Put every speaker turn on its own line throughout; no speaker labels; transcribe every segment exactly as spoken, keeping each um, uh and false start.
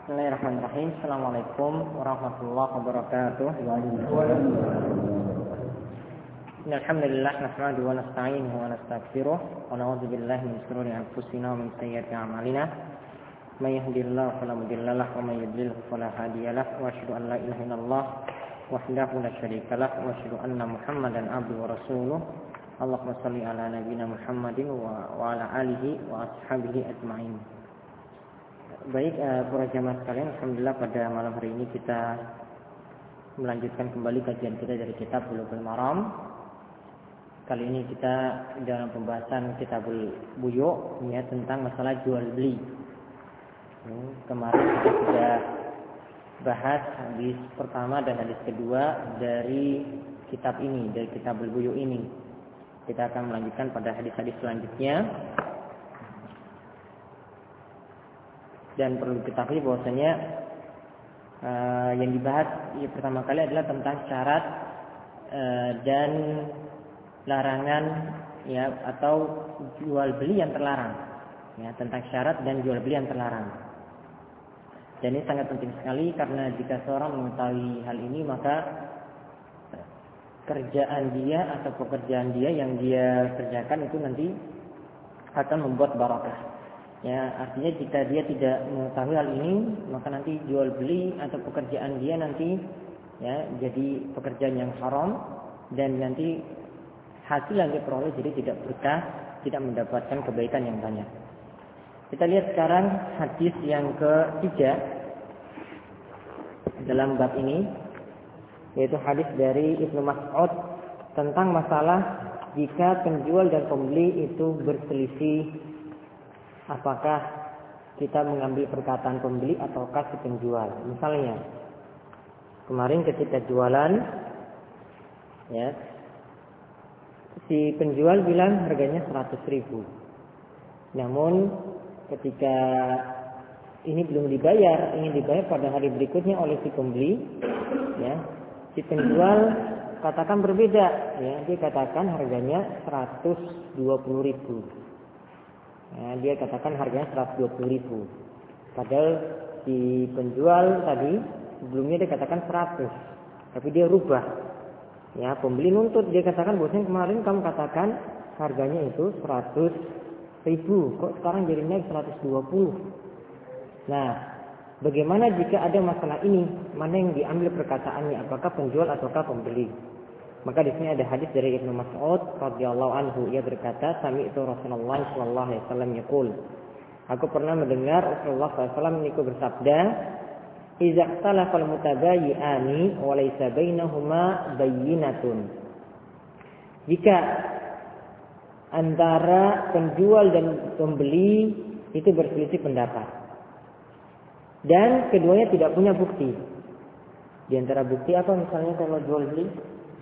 Bismillahirrahmanirrahim. Assalamualaikum warahmatullahi wabarakatuh. Alhamdulillah nahmaduhu wa nasta'inuhu wa nastaghfiruh wa na'udzu billahi min shururi anfusina wa min sayyiati a'malina. May yahdihillahu fala mudilla lahu wa may yudlil fala hadiya lahu wa asyhadu an la ilaha illallah wahdahu la syarika lahu wa asyhadu anna Muhammadan abduhu wa rasuluh. Allahumma shalli ala nabiyyina Muhammadin wa, wa ala alihi wa ashabihi ajma'in. Baik, uh, para jamaah sekalian, alhamdulillah pada malam hari ini kita melanjutkan kembali kajian kita dari kitab Bulughul Maram. Kali ini kita dalam pembahasan Kitabul Buyu' ya, tentang masalah jual beli. Hmm, kemarin kita sudah bahas hadis pertama dan hadis kedua dari kitab ini, dari Kitabul Buyu' ini. Kita akan melanjutkan pada hadis-hadis selanjutnya. Dan perlu diketahui bahwasanya uh, yang dibahas ya, pertama kali adalah tentang syarat uh, dan larangan ya, atau jual beli yang terlarang ya, tentang syarat dan jual beli yang terlarang. Dan ini sangat penting sekali karena jika seorang mengetahui hal ini, maka kerjaan dia atau pekerjaan dia yang dia kerjakan itu nanti akan membuat barakah. Ya, artinya jika dia tidak mengetahui hal ini, maka nanti jual beli atau pekerjaan dia nanti ya jadi pekerjaan yang haram, dan nanti hasil yang dia peroleh jadi tidak berkah, tidak mendapatkan kebaikan yang banyak. Kita lihat sekarang hadis yang ketiga dalam bab ini, yaitu hadis dari Ibnu Mas'ud tentang masalah jika penjual dan pembeli itu berselisih, apakah kita mengambil perkataan pembeli ataukah si penjual. Misalnya kemarin ketika jualan ya, si penjual bilang harganya seratus ribu, namun ketika ini belum dibayar, ingin dibayar pada hari berikutnya oleh si pembeli ya, si penjual katakan berbeda ya, dia katakan harganya seratus dua puluh ribu. Ya, dia katakan harganya seratus dua puluh ribu. Padahal si penjual tadi sebelumnya dia katakan seratus, tapi dia rubah. Ya, pembeli nuntut, dia katakan bahwasanya kemarin kamu katakan harganya itu seratus ribu, kok sekarang jadi naik seratus dua puluh. Nah, bagaimana jika ada masalah ini? Mana yang diambil perkataannya, apakah penjual ataukah pembeli? Maka di sini ada hadis dari Ibnu Mas'ud radhiyallahu anhu, ia berkata, sami'tu Rasulullah sallallahu alaihi wasallam yaqul, aku pernah mendengar Rasulullah sallallahu alaihi wasallam niku bersabda, idza ikhtalafa al-mutabayyi'ani wa laysa bainahuma bayyinatun, jika antara penjual dan pembeli itu berselisih pendapat dan keduanya tidak punya bukti. Di antara bukti apa misalnya kalau jual beli?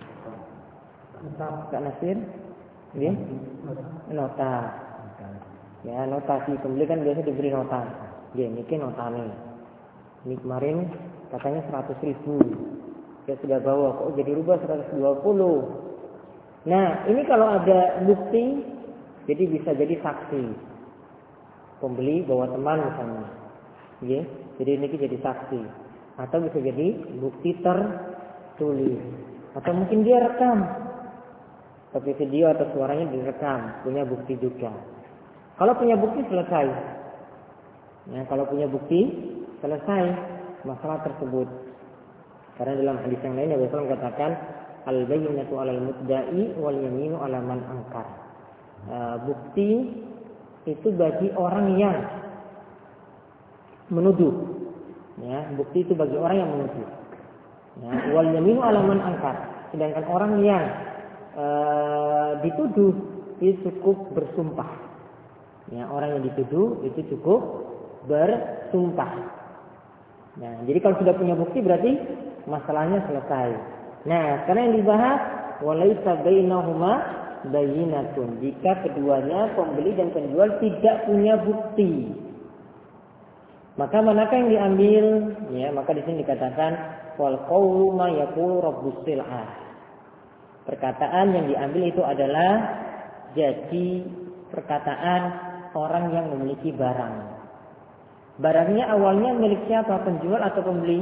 Kak Nasir, ya? Nota. Ya, nota si pembeli kan biasa diberi nota. Dia ini nota nih. Ini kemarin katanya seratus ribu. Dia sudah bawa, kok jadi rubah seratus dua puluh. Nah, ini kalau ada bukti, jadi bisa jadi saksi. Pembeli bawa teman misalnya. Ya, jadi ini jadi saksi. Atau bisa jadi bukti tertulis. Atau mungkin dia rekam. Tapi video atau suaranya direkam, punya bukti juga. Kalau punya bukti selesai. Ya, kalau punya bukti selesai masalah tersebut. Karena dalam hadis yang lain Nabi sallallahu alaihi wasallam katakan, al-bayyinatu 'alal mudda'i wal yaminu 'ala man ankar. Uh, bukti itu bagi orang yang menuduh. Ya, bukti itu bagi orang yang menuduh. Ya, wal yaminu 'ala man ankar. Sedangkan orang yang Uh, dituduh itu cukup bersumpah. Ya, orang yang dituduh itu cukup bersumpah. Nah, jadi kalau sudah punya bukti berarti masalahnya selesai. Nah, karena yang dibahas walaisa bainahuma bayyinatun, jika keduanya pembeli dan penjual tidak punya bukti, maka manakah yang diambil? Ya, maka di sini dikatakan wal qawlu ma yaqulu rabbus sil'ah. Perkataan yang diambil itu adalah jadi perkataan orang yang memiliki barang. Barangnya awalnya milik siapa? Penjual atau pembeli?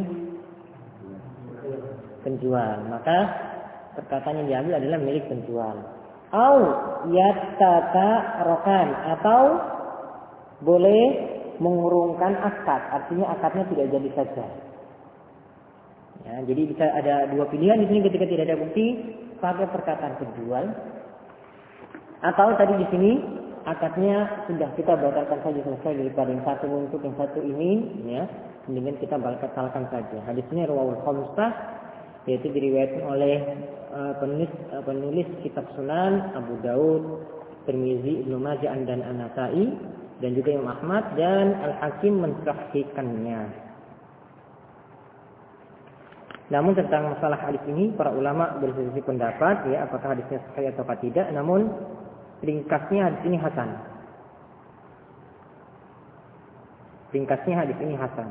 Penjual. Maka perkataan yang diambil adalah milik penjual. Au yatata'rokan, atau boleh mengurungkan akad. Artinya akadnya tidak jadi saja. Ya, jadi bisa ada dua pilihan di sini ketika tidak ada bukti, pakai perkataan penjual. Atau tadi di sini akadnya sudah kita batalkan saja selesai, daripada yang satu untuk yang satu ini, ya, mendingan kita batalkan saja. Hadis ini rawahul khamsah, yaitu diriwayatkan oleh uh, penulis uh, penulis kitab Sunan Abu Daud, Tirmizi, Ibnu Majah dan An-Nasa'i, dan juga Imam Ahmad, dan Al-Hakim mensahihkannya. Namun tentang masalah hadis ini para ulama berselisih pendapat, ya, apakah hadisnya sahih atau tidak. Namun ringkasnya hadis ini hasan. Ringkasnya hadis ini hasan.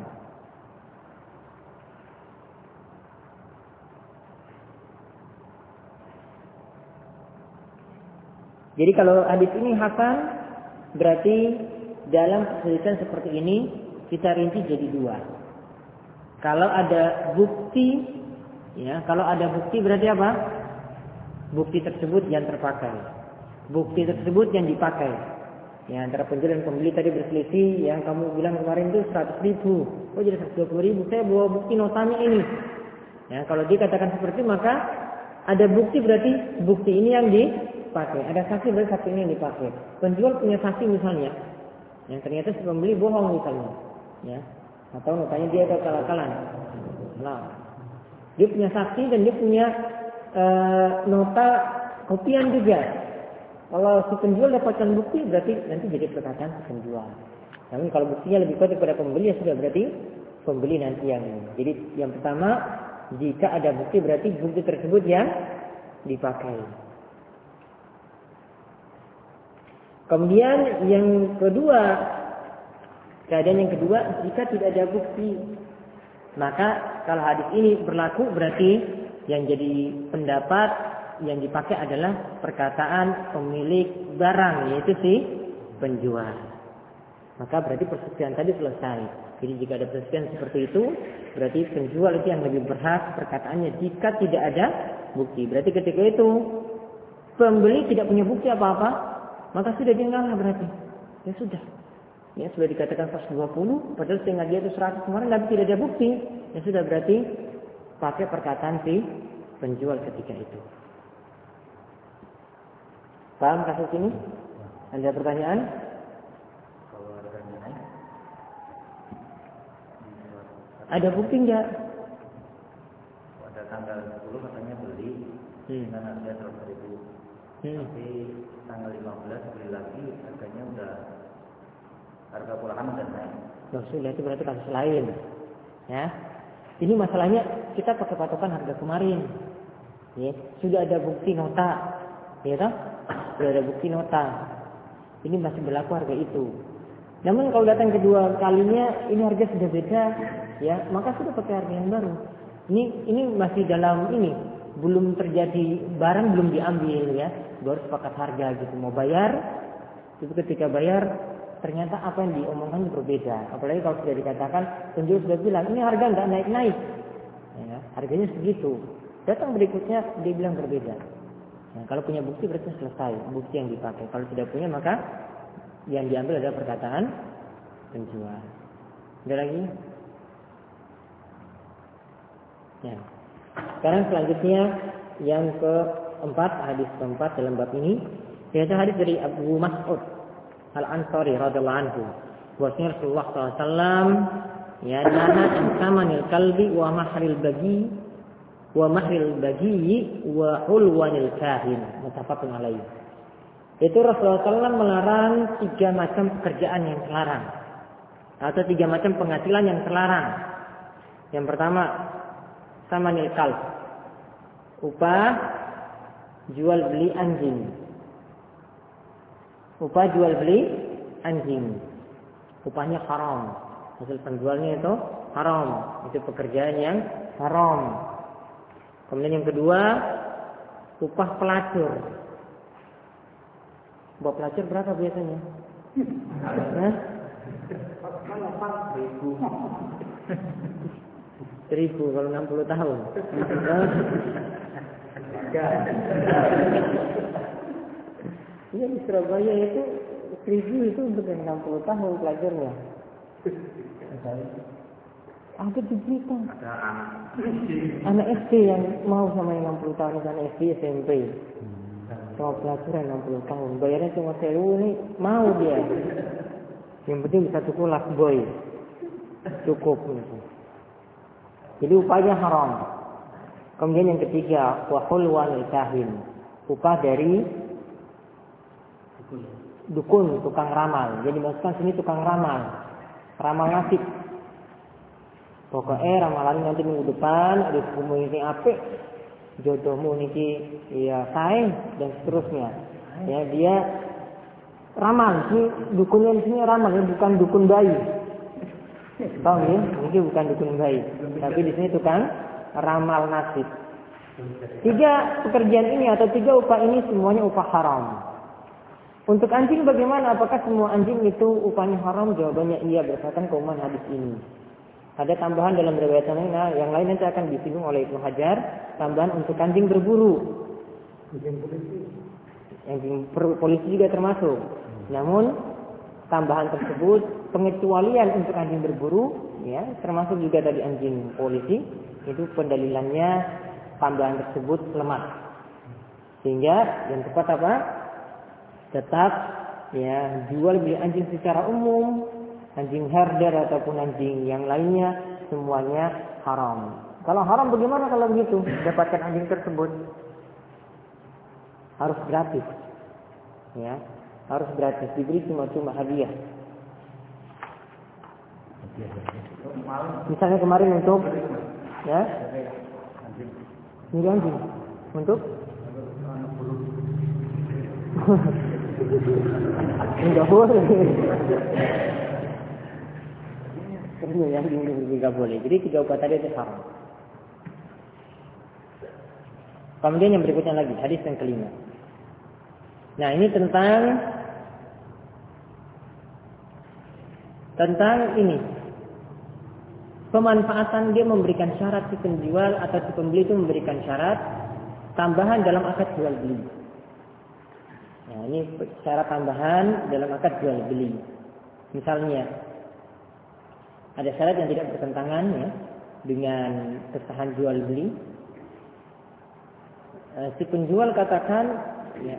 Jadi kalau hadis ini hasan, berarti dalam perselisihan seperti ini kita rinci jadi dua. Kalau ada bukti, ya, kalau ada bukti berarti apa? Bukti tersebut yang terpakai. Bukti tersebut yang dipakai. Ya, antara penjual dan pembeli tadi berselisih, yang kamu bilang kemarin itu seratus ribu, oh jadi seratus dua puluh ribu, saya bawa bukti notanya ini. Ya, kalau dikatakan seperti itu, maka ada bukti berarti bukti ini yang dipakai. Ada saksi berarti saksi ini yang dipakai. Penjual punya saksi misalnya, yang ternyata si pembeli bohong misalnya, ya, atau notanya dia kekal-kalan. Nah, dia punya saksi dan dia punya e, nota kopian juga. Kalau si penjual dapatkan bukti, berarti nanti jadi perkataan si penjual. Namun kalau buktinya lebih kuat daripada pembeli, ya sudah, berarti pembeli nanti yang ini. Jadi yang pertama, jika ada bukti berarti bukti tersebut yang dipakai. Kemudian yang kedua, keadaan yang kedua, jika tidak ada bukti, maka kalau hadis ini berlaku berarti yang jadi pendapat yang dipakai adalah perkataan pemilik barang, yaitu si penjual. Maka berarti perselisihan tadi selesai. Jadi jika ada perselisihan seperti itu, berarti penjual itu yang lebih berhak perkataannya jika tidak ada bukti. Berarti ketika itu pembeli tidak punya bukti apa-apa, maka sudah dia ngalah berarti. Ya sudah. Ya sudah dikatakan seratus dua puluh, padahal setengah dia itu seratus kemarin, tapi tidak ada bukti. Ya sudah, berarti pakai perkataan si penjual ketika itu. Paham kasus ini? Ada pertanyaan?
Kalau harganya naik,
ada bukti enggak?
pada tanggal sepuluh katanya beli
Hmm.
dengan harga seratus ribu,
Hmm.
tapi tanggal lima belas beli lagi harganya udah, harga pulangan udah naik.
Loh, sudah, itu berarti kasus lain. Ya. Ini masalahnya kita pakai patokan harga kemarin. Ya, sudah ada bukti nota. Ya toh? Sudah ada bukti nota. Ini masih berlaku harga itu. Namun kalau datang kedua kalinya ini harga sudah beda, ya, maka sudah pakai harga yang baru. Ini ini masih dalam ini, belum terjadi barang belum diambil, ya. Baru sepakat harga gitu, mau bayar. Itu ketika bayar ternyata apa yang diomongkan berbeda. Apalagi kalau sudah dikatakan penjual sudah bilang ini harga nggak naik-naik, ya, harganya segitu. Datang berikutnya dia bilang berbeda. Nah, kalau punya bukti berarti selesai, bukti yang dipakai. Kalau tidak punya maka yang diambil adalah perkataan penjual. Ada lagi? Ya. Sekarang selanjutnya yang keempat, hadis keempat dalam bab ini, yaitu hadis dari Abu Mas'ud Al-Ansari radhiyallahu anhu. Bahwasanya Rasulullah sallallahu alaihi wasallam ya nana samanil kalbi wa mahril bagi wa mahril bagi wa hulwanil kahin, muttafaqun alaih. Itu Rasulullah sallallahu alaihi wasallam melarang tiga macam pekerjaan yang terlarang atau tiga macam penghasilan yang terlarang. Yang pertama, samanil kalb, upah jual beli anjing. Upah jual beli anjing, upahnya haram, hasil penjualnya itu haram, itu pekerjaan yang haram. Kemudian yang kedua, upah pelacur. Upah pelacur berapa biasanya? Nah,
Seribu.
Seribu kalau enam puluh tahun. Iya di Surabaya itu seribu itu untuk enam puluh tahun pelajarnya. Ada di berita.
Ada anak.
Anak S D yang mau sama enam puluh tahun, anak S D S M P. Sama pelajaran enam puluh tahun. Bayarnya cuma sewu ini mau dia. Yang penting bisa cukup last boy. Cukup gitu. Jadi upahnya haram. Kemudian yang ketiga, wa hulwan kahin. Upah dari dukun, tukang ramal. Jadi maksudkan sini tukang ramal. Ramal nasib. Pokoknya ramalan nanti minggu depan ada sepumu ini apik, jodohmu niki ya sae dan seterusnya. Ya dia ramal, ini dukunnya di sini ramal, ya bukan dukun bayi. Tahu ya? Ini bukan dukun bayi, tapi di sini tukang ramal nasib. Tiga pekerjaan ini atau tiga upah ini semuanya upah haram. Untuk anjing bagaimana? Apakah semua anjing itu upahnya haram? Jawabannya iya berdasarkan keumuman hadis ini. Ada tambahan dalam riwayat yang lain, yang lain nanti akan disinggung oleh Ibnu Hajar. Tambahan untuk anjing berburu. Anjing polisi. Anjing polisi juga termasuk. Namun tambahan tersebut pengecualian untuk anjing berburu, ya termasuk juga dari anjing polisi. Itu pendalilannya tambahan tersebut lemah. Sehingga yang tepat apa? Tetap ya jual beli anjing secara umum, anjing herder ataupun anjing yang lainnya semuanya haram. Kalau haram bagaimana kalau begitu? Dapatkan anjing tersebut harus gratis. Ya, harus gratis, diberi cuma-cuma hadiah. Misalnya kemarin untuk ya ini anjing untuk enggak boleh. Ini yang ini enggak boleh. Jadi tiga upah tadi itu haram. Kemudian yang berikutnya lagi, hadis yang kelima. Nah, ini tentang tentang ini. Pemanfaatan dia memberikan syarat si penjual atau si pembeli itu memberikan syarat tambahan dalam akad jual beli. Nah, ini syarat tambahan dalam akad jual beli. Misalnya ada syarat yang tidak bertentangan ya dengan kesahan jual beli. E, si penjual katakan ya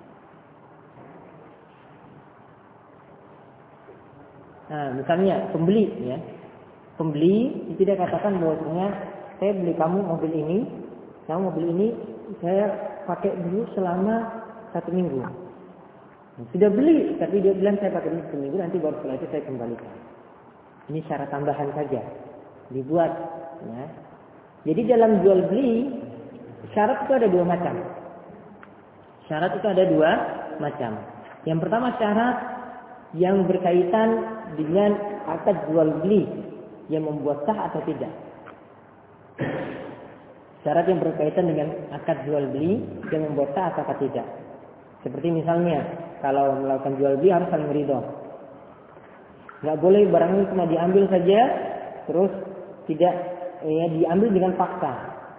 nah, misalnya pembeli ya pembeli tidak katakan bahwasanya saya beli kamu mobil ini, kamu mobil ini saya pakai dulu selama satu minggu. Sudah beli, tapi dia bilang saya pakai dulu satu minggu, nanti baru setelah itu saya kembalikan. Ini syarat tambahan saja dibuat. Ya. Jadi dalam jual beli syarat itu ada dua macam. Syarat itu ada dua macam. Yang pertama syarat yang berkaitan dengan akad jual beli yang membuat sah atau tidak. Syarat yang berkaitan dengan akad jual beli yang membuat sah atau tidak. Seperti misalnya kalau melakukan jual beli harus saling ridho. Nggak boleh barang ini cuma diambil saja terus tidak ya diambil dengan paksa.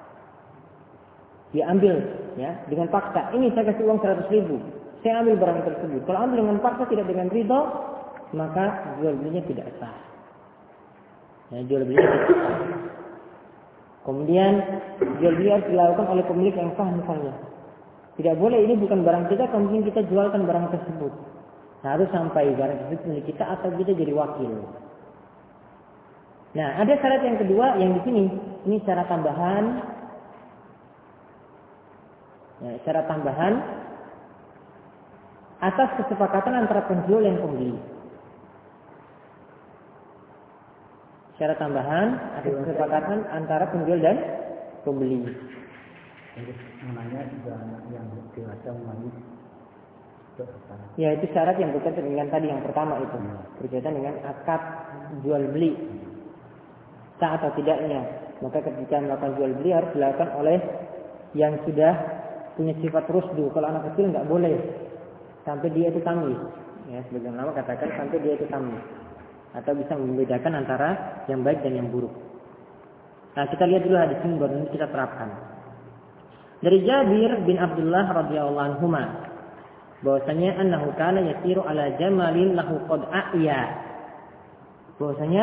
Diambil ya dengan paksa. Ini saya kasih uang seratus ribu. Saya ambil barang tersebut. Kalau ambil dengan paksa tidak dengan ridho, maka jual belinya tidak sah. Ya, jual belinya tidak sah. Kemudian jual beli harus dilakukan oleh pemilik yang sah misalnya. Tidak boleh ini bukan barang kita, kemudian kita jualkan barang tersebut. Harus sampai barang tersebut milik kita atau kita jadi wakil. Nah, ada syarat yang kedua yang di sini. Ini syarat tambahan. Ya, syarat tambahan atas kesepakatan antara penjual dan pembeli. Syarat tambahan atas kesepakatan antara penjual dan pembeli.
Namanya juga yang dewasa memanis.
Ya itu syarat yang berkaitan dengan tadi yang pertama itu berkaitan dengan akad jual beli sah atau tidaknya. Maka ketika melakukan jual beli harus dilakukan oleh yang sudah punya sifat rusdu. Kalau anak kecil nggak boleh sampai dia itu tamyiz. Ya sebagian lama katakan sampai dia itu tamyiz. atau bisa membedakan antara yang baik dan yang buruk. Nah, kita lihat dulu hadis ini baru kita terapkan. Dari Jabir bin Abdullah radhiyallahu anhuma bahwasanya annahu kana yasiru ala jamalin lahu qad a'ya. Bahwasanya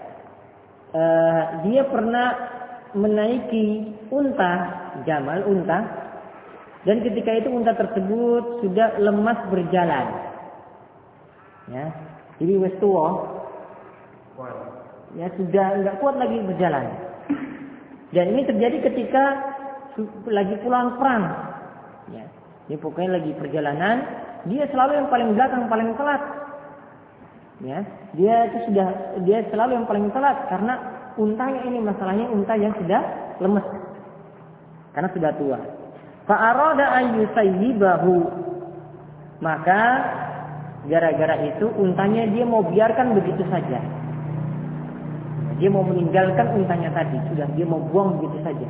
uh, dia pernah menaiki unta, jamal unta, dan ketika itu unta tersebut sudah lemas berjalan. Ya, jadi wis tuwa. Ya, sudah enggak kuat lagi berjalan. Dan ini terjadi ketika lagi pulang perang. Ya, ini pokoknya lagi perjalanan, dia selalu yang paling belakang, paling telat. Ya, dia itu sudah dia selalu yang paling telat karena untanya ini masalahnya unta yang sudah lemes karena sudah tua. Fa arada an yusayyibahu, maka gara-gara itu untanya dia mau biarkan begitu saja. Dia mau meninggalkan untanya tadi, sudah dia mau buang begitu saja.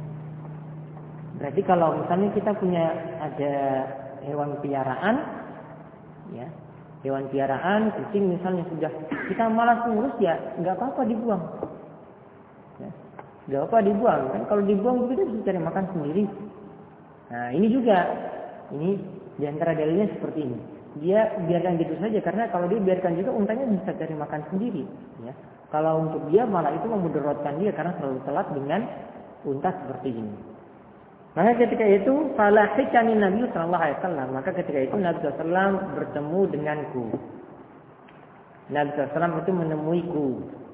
Berarti kalau misalnya kita punya ada hewan piaraan, ya, hewan piaraan, kucing misalnya sudah kita malas ngurus, ya nggak apa-apa dibuang, ya, nggak apa dibuang. Kan kalau dibuang kita bisa cari makan sendiri. Nah ini juga, ini diantara dalilnya seperti ini. Dia biarkan gitu saja karena kalau dia biarkan juga untanya bisa cari makan sendiri. Ya. Kalau untuk dia malah itu memudaratkan dia karena selalu telat dengan unta seperti ini. Maka ketika itu falahikani Nabi Sallallahu Alaihi Wasallam. Maka ketika itu Nabi Sallallahu Alaihi Wasallam bertemu denganku. Nabi Sallallahu Alaihi Wasallam itu menemuiku.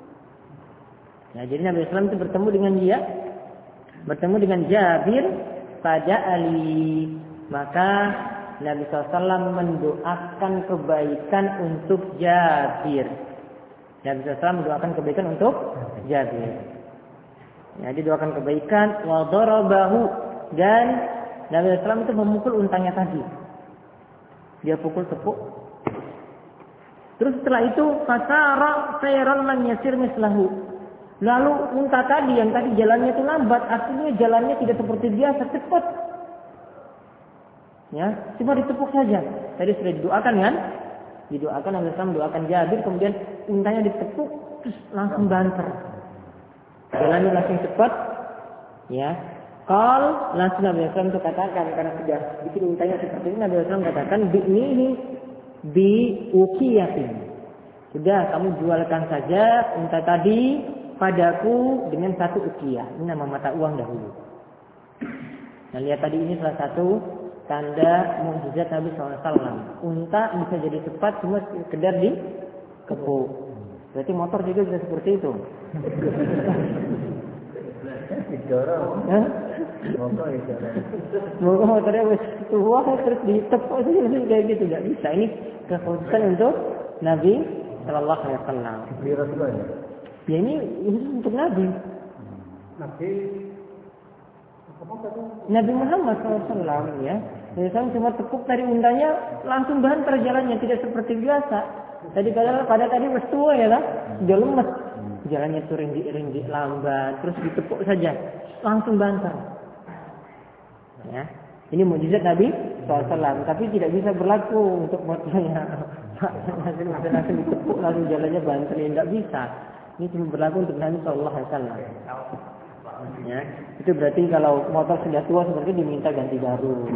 Ya, jadi Nabi Sallallahu Alaihi Wasallam itu bertemu dengan dia, bertemu dengan Jabir pada Ali. Maka Nabi Sallallahu Alaihi Wasallam mendoakan kebaikan untuk Jabir. Nabi Sallallahu Alaihi Wasallam mendoakan kebaikan untuk Jabir. Ya, dia doakan kebaikan. Wa darabahu, dan Nabi Sallallahu Alaihi Wasallam itu memukul untanya tadi. Dia pukul tepuk. Terus setelah itu fasara sayran lam yasir mislahu. Lalu unta tadi yang tadi jalannya itu lambat, artinya jalannya tidak seperti biasa, cepat. Ya, cuma ditepuk saja. Tadi sudah didoakan kan? Didoakan, Nabi Sallallahu Alaihi Wasallam mendoakan Jabir, kemudian untanya ditepuk, terus langsung banter. Jalannya langsung cepat. Ya. Qal, langsung Nabi Sallallahu Alaihi Wasallam itu katakan, karena sudah bikin untanya seperti ini, Nabi Sallallahu Alaihi Wasallam katakan, bi'nihi bi ukiyatin. Sudah, kamu jualkan saja unta tadi padaku dengan satu ukiyah. Ini nama mata uang dahulu. Nah, lihat tadi ini salah satu tanda mukjizat Nabi Sallallahu Alaihi Wasallam. Unta bisa jadi cepat cuma sekedar di kepuk. Berarti motor juga bisa seperti itu.
Didorong.
Hah?
Motor didorong.
Moga motornya wis tua terus ditepuk aja kayak gitu, enggak bisa. Ini kekhususan untuk Nabi Sallallahu Alaihi Wasallam.
Beli Rasulullah ya?
Ya ini, ini untuk Nabi.
Nabi
Nabi Muhammad Sallallahu Alaihi Wasallam ya. Nabi Sallam cuma tepuk dari untanya langsung banter jalannya, tidak seperti biasa. Tadi pada pada tadi wis tua ya lah, sudah lemes. Jalannya tuh ringgit-ringgit lambat, terus ditepuk saja, langsung banter. Ya, ini mukjizat Nabi Sallallahu Alaihi Wasallam, tapi tidak bisa berlaku untuk motornya. Langsung langsung ditepuk, langsung jalannya banter, tidak bisa. Ini cuma berlaku untuk Nabi Sallallahu Alaihi Wasallam. Ya, itu berarti kalau motor sudah tua seperti diminta ganti baru.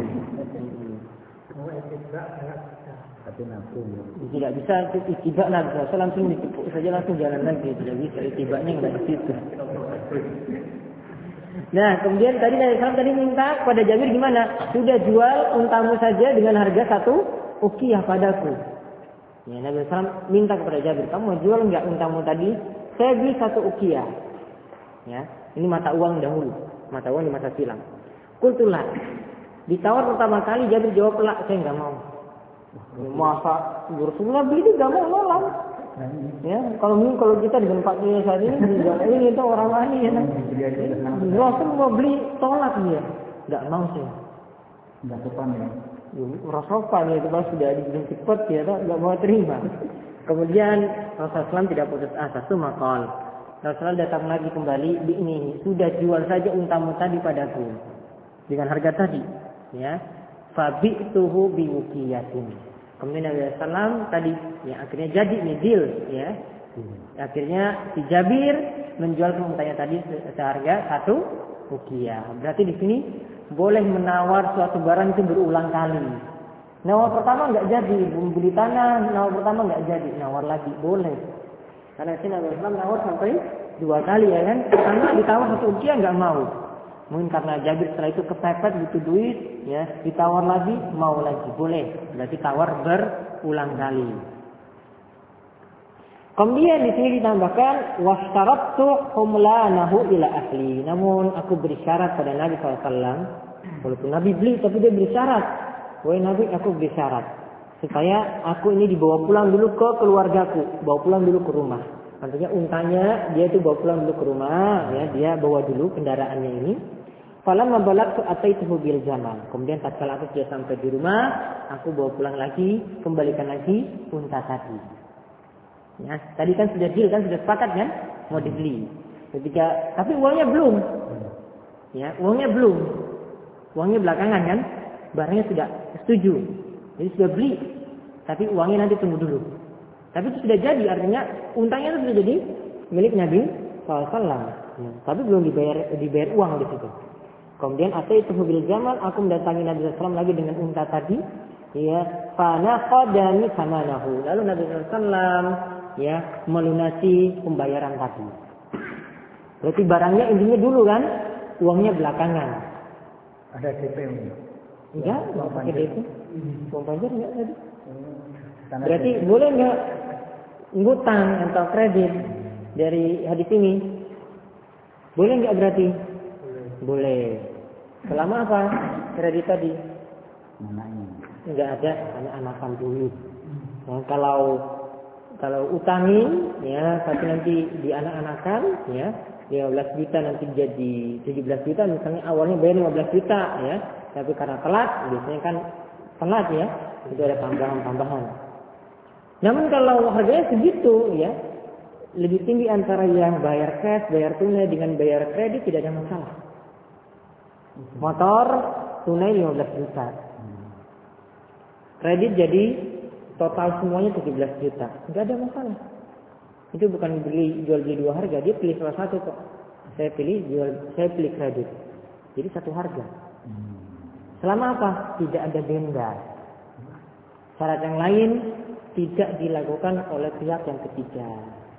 Tapi nafsu tidak bisa ittiba Nabi Sallallahu Alaihi Wasallam langsung ditepuk saja langsung jalan lagi, tidak bisa, ittibanya enggak di situ. Nah, kemudian tadi Nabi Sallallahu Alaihi Wasallam tadi minta kepada Jabir gimana? Sudah jual untamu saja dengan harga satu ukiyah padaku. Ya, Nabi Sallallahu Alaihi Wasallam minta kepada Jabir, kamu mau jual enggak untamu tadi? Saya beli satu ukiyah. Ya, ini mata uang dahulu, mata uang di masa silam. Kultulah. Ditawar pertama kali Jabir jawab, "La, saya enggak mau." Masa Rasulullah beli dia enggak mau nolak. Ya, kalau kalau kita dengan Pak Kiai saat ini ini itu orang lain ya. Rasul mau beli tolak dia. Enggak mau sih.
Enggak sopan ya.
Rasulullah ya, itu pas sudah dibilang cepat ya, enggak mau terima. Kemudian Rasulullah tidak putus asa, sumakal. Rasulullah datang lagi kembali, ini sudah jual saja untamu tadi padaku dengan harga tadi, ya. Fabi'tuhu biwukiyatin. Kemudian Nabi Sallam tadi, ya akhirnya jadi nih deal, ya. Akhirnya si Jabir menjual untanya tadi seharga satu ukiah. Berarti di sini boleh menawar suatu barang itu berulang kali. Nawar pertama nggak jadi, beli tanah, nawar pertama nggak jadi, nawar lagi boleh. Karena sini Nabi Islam nawar sampai dua kali ya kan. Pertama ditawar satu ukiah nggak mau. Mungkin karena Jabir setelah itu kepepet butuh duit, ya ditawar lagi, mau lagi, boleh. Berarti tawar berulang kali. Kemudian di sini ditambahkan washtarattu humlanahu ila ahli. Namun aku beri syarat pada Nabi shallallahu alaihi wasallam. Walaupun Nabi beli, tapi dia beri syarat. Wahai Nabi, aku beri syarat supaya aku ini dibawa pulang dulu ke keluargaku, bawa pulang dulu ke rumah. Artinya untanya dia itu bawa pulang dulu ke rumah, ya dia bawa dulu kendaraannya ini. Falamma balagtu ataituhu bil jamal. Kemudian tatkala aku sudah sampai di rumah, aku bawa pulang lagi, kembalikan lagi unta tadi. Ya, tadi kan sudah deal kan, sudah sepakat kan, mau dibeli. Ketika tapi uangnya belum. Ya, uangnya belum. Uangnya belakangan kan? Barangnya sudah setuju. Jadi sudah beli. Tapi uangnya nanti tunggu dulu. Tapi itu sudah jadi, artinya untanya itu sudah jadi milik Nabi shallallahu alaihi wasallam. Ya, tapi belum dibayar dibayar uang di situ. Kemudian ataitu bil jamal, aku mendatangi Nabi shallallahu alaihi wasallam lagi dengan unta tadi. Ya, fana qadani samanahu. Lalu Nabi shallallahu alaihi wasallam ya melunasi pembayaran tadi. Berarti barangnya intinya dulu kan, uangnya belakangan.
Ada D P enggak?
Enggak, enggak pakai D P. Uang panjar enggak tadi.
Karena
Berarti D P. Boleh enggak ngutang atau kredit dari hadis ini? Boleh enggak berarti? Boleh. Boleh. Selama apa? Kredit tadi?
Mana ini?
Enggak ada anak-anakan duit. Nah, kalau kalau utangin ya, tapi nanti di anak-anakan ya, lima belas juta nanti jadi tujuh belas juta, misalnya awalnya bayar lima belas juta ya, tapi karena telat, biasanya kan telat ya, itu ada tambahan-tambahan. Namun kalau harganya segitu ya, lebih tinggi antara yang bayar cash, bayar tunai dengan bayar kredit tidak ada masalah. Motor tunai lima belas juta. Kredit jadi total semuanya tujuh belas juta. Enggak ada masalah. Itu bukan beli jual beli dua harga, dia pilih salah satu kok. Saya pilih jual, saya pilih kredit. Jadi satu harga. Selama apa? Tidak ada denda. Syarat yang lain tidak dilakukan oleh pihak yang ketiga.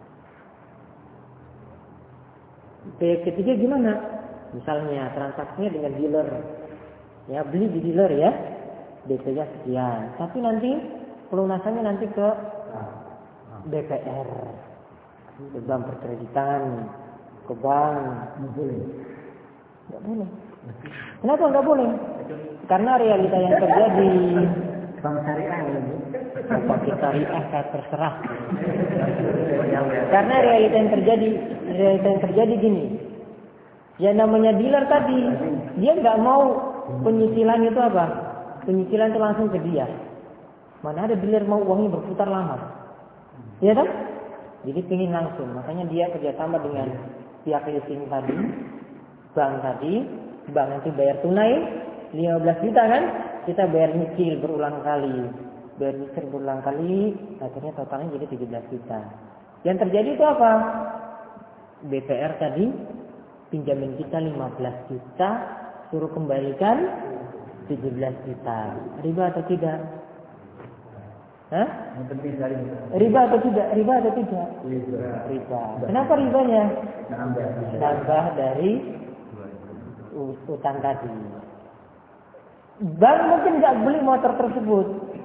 Pihak ketiga gimana? Misalnya transaksinya dengan dealer. Ya, beli di dealer ya. D P-nya sekian. Tapi nanti pelunasannya nanti ke B P R. Ke bank perkreditan, ke bank.
Nggak boleh.
Nggak boleh. Kenapa nggak boleh? Karena realita yang terjadi.
Bank syariah lagi.
Pakai syariah saya terserah. Karena realita yang terjadi, realita yang terjadi gini. Yang namanya dealer tadi, dia nggak mau penyicilan itu apa? Penyicilan itu langsung ke dia. Mana ada dealer mau uangnya berputar lama, ya kan? Jadi pingin langsung, makanya dia kerjasama dengan pihak leasing tadi, bank tadi, bank nanti bayar tunai lima belas juta kan, kita bayar nyicil berulang kali, bayar nyicil berulang kali, akhirnya totalnya jadi tujuh belas juta. Yang terjadi itu apa? B P R tadi pinjaman kita lima belas juta, suruh kembalikan tujuh belas juta, riba atau tidak? Hah?
Yang penting dari
Riba atau tidak? Riba atau tidak?
riba.
Riba. Kenapa ribanya?
Nambah.
Nambah dari utang tadi. Bank mungkin nggak beli motor tersebut.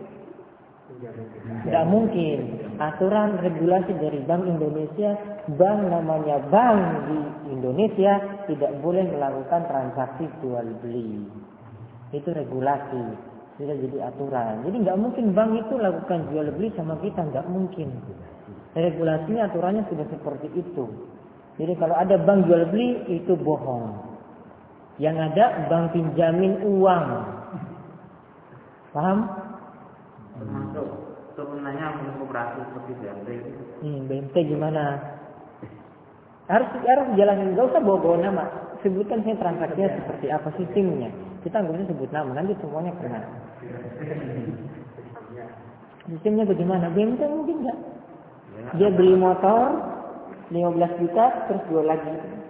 Nggak mungkin. Aturan regulasi dari Bank Indonesia, bank namanya bank di Indonesia tidak boleh melakukan transaksi jual beli. Itu regulasi. Sudah jadi aturan. Jadi nggak mungkin bank itu lakukan jual beli sama kita, nggak mungkin. Regulasinya, aturannya sudah seperti itu. Jadi kalau ada bank jual beli itu bohong. Yang ada bank pinjamin uang. Paham?
Termasuk turunannya koperasi seperti B M T.
Hmm, B M T gimana? Harus harus jalanin, nggak usah bawa-bawa nama. Sebutkan saya transaksinya seperti apa, sistemnya. Kita nggak usah sebut nama, nanti semuanya kena. Sistemnya bagaimana? B M T mungkin nggak. Dia beli motor lima belas juta terus jual lagi.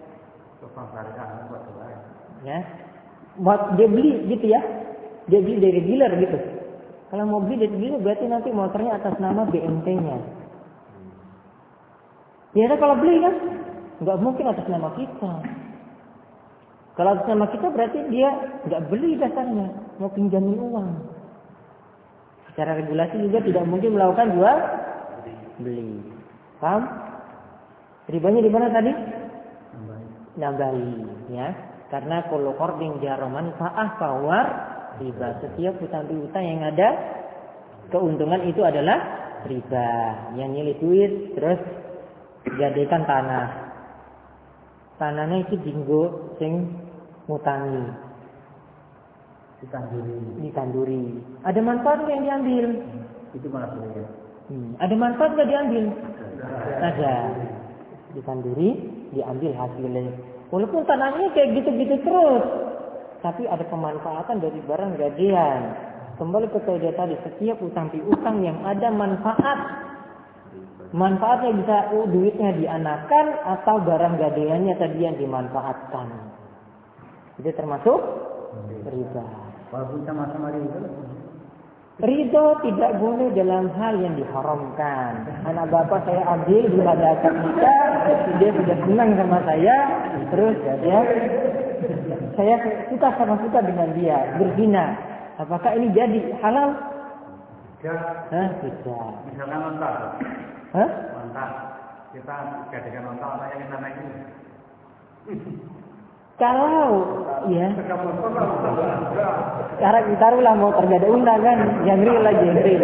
Ya. Buat dia beli gitu ya. Dia beli dari dealer gitu. Kalau mau beli dari dealer berarti nanti motornya atas nama B M T-nya. Ya kalau beli kan nggak mungkin atas nama kita. Kalau atas nama kita berarti dia nggak beli dasarnya, mau pinjamin uang. Secara regulasi juga tidak mungkin melakukan jual beli. Paham? Ribanya di mana tadi? Nambahi, ya. Karena kalau qardin jar manfaah fawar riba. Setiap utang piutang yang ada keuntungan itu adalah riba. Yang nyilih duit terus jadikan tanah. Tanahnya itu dinggo sing ngutangi.
Ditanduri.
Ditanduri. Ada manfaat yang diambil?
Itu malah boleh.
Hmm. Ada manfaat nggak diambil? Ada. Ditanduri, diambil hasilnya. Walaupun tanahnya kayak gitu-gitu terus, tapi ada pemanfaatan dari barang gadean. Kembali ke kaidah tadi, setiap utang piutang yang ada manfaat, manfaatnya bisa oh, duitnya dianakan atau barang gadeannya tadi yang dimanfaatkan. Itu termasuk riba.
Walaupun sama-sama riba.
Ridho tidak boleh dalam hal yang diharamkan. Anak bapak saya ambil belum ada akad nikah, dia sudah senang sama saya, terus ya, saya suka sama suka dengan dia, berzina. Apakah ini jadi halal?
Tidak.
Hah? Tidak.
Misalkan lontar.
Hah?
Lontar. Kita jadikan lontar apa yang kita naik ini.
Kalau ya, sekarang taruhlah motor gak ada undangan, yang real lagi yang real.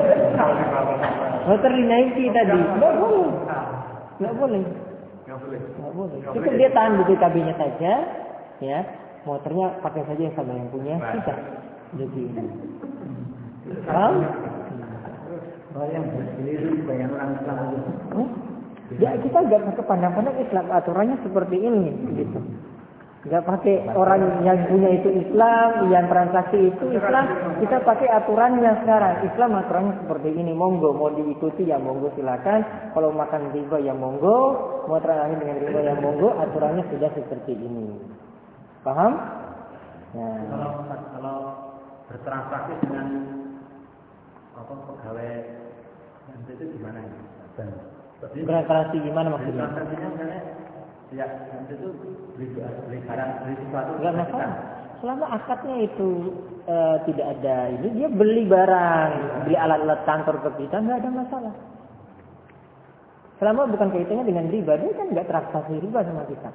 Motor dinaiki tadi, nggak boleh, nggak boleh, nggak boleh. Cukup dia tahan butuh kabinnya saja, ya. Motornya pakai saja yang sama yang punya, tidak. Jadi, paham?
Kalau yang bersendiri banyak orang Islam itu.
Ya kita nggak pakai pandang-pandang Islam, aturannya seperti ini, gitu. Nggak pakai orang yang punya itu Islam, yang transaksi itu Islam, kita pakai aturannya sekarang. Islam aturannya seperti ini, monggo, mau diikuti ya monggo silakan. Kalau makan riba ya monggo, mau transaksi dengan riba ya monggo, aturannya sudah seperti ini. Paham? Nah.
Kalau kalau bertransaksi dengan apa pegawai itu gimana?
Bertransaksi gimana maksudnya?
Transaksinya misalnya ya, itu beli, beli barang, beli sesuatu.
Enggak masalah. Selama akadnya itu e, tidak ada ini, dia beli barang, beli alat-alat kantor ke kita, nggak ada masalah. Selama bukan kaitannya dengan riba, dia kan nggak transaksi riba sama kita.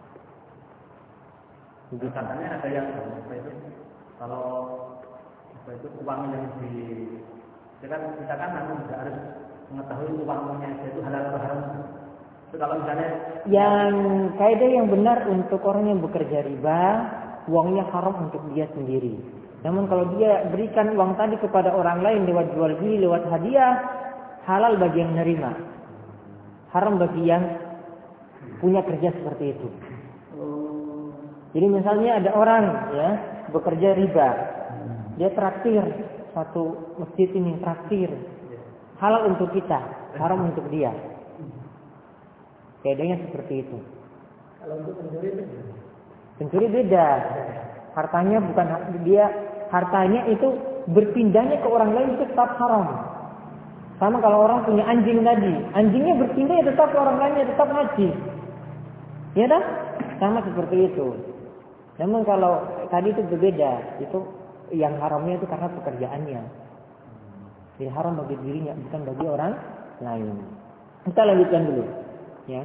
Jadi katanya ada yang apa itu, kalau apa itu uang yang di, kita kan kita kan nggak harus mengetahui uangnya itu halal atau haram. Kalau misalnya
yang kaidah yang benar untuk orang yang bekerja riba, uangnya haram untuk dia sendiri. Namun kalau dia berikan uang tadi kepada orang lain lewat jual beli, lewat hadiah, halal bagi yang menerima. Haram bagi yang punya kerja seperti itu. Jadi misalnya ada orang ya bekerja riba, dia traktir satu masjid ini traktir, halal untuk kita, haram untuk dia. Kaidahnya seperti itu.
kalau untuk pencuri beda.
Pencuri beda. Hartanya bukan dia, hartanya itu berpindahnya ke orang lain itu tetap haram. Sama kalau orang punya anjing tadi, anjingnya berpindah ya tetap ke orang lainnya tetap haji. Ya dah? Sama seperti itu. Namun kalau tadi itu berbeda, itu yang haramnya itu karena pekerjaannya. Jadi haram bagi dirinya, bukan bagi orang lain. Kita lanjutkan dulu. Ya.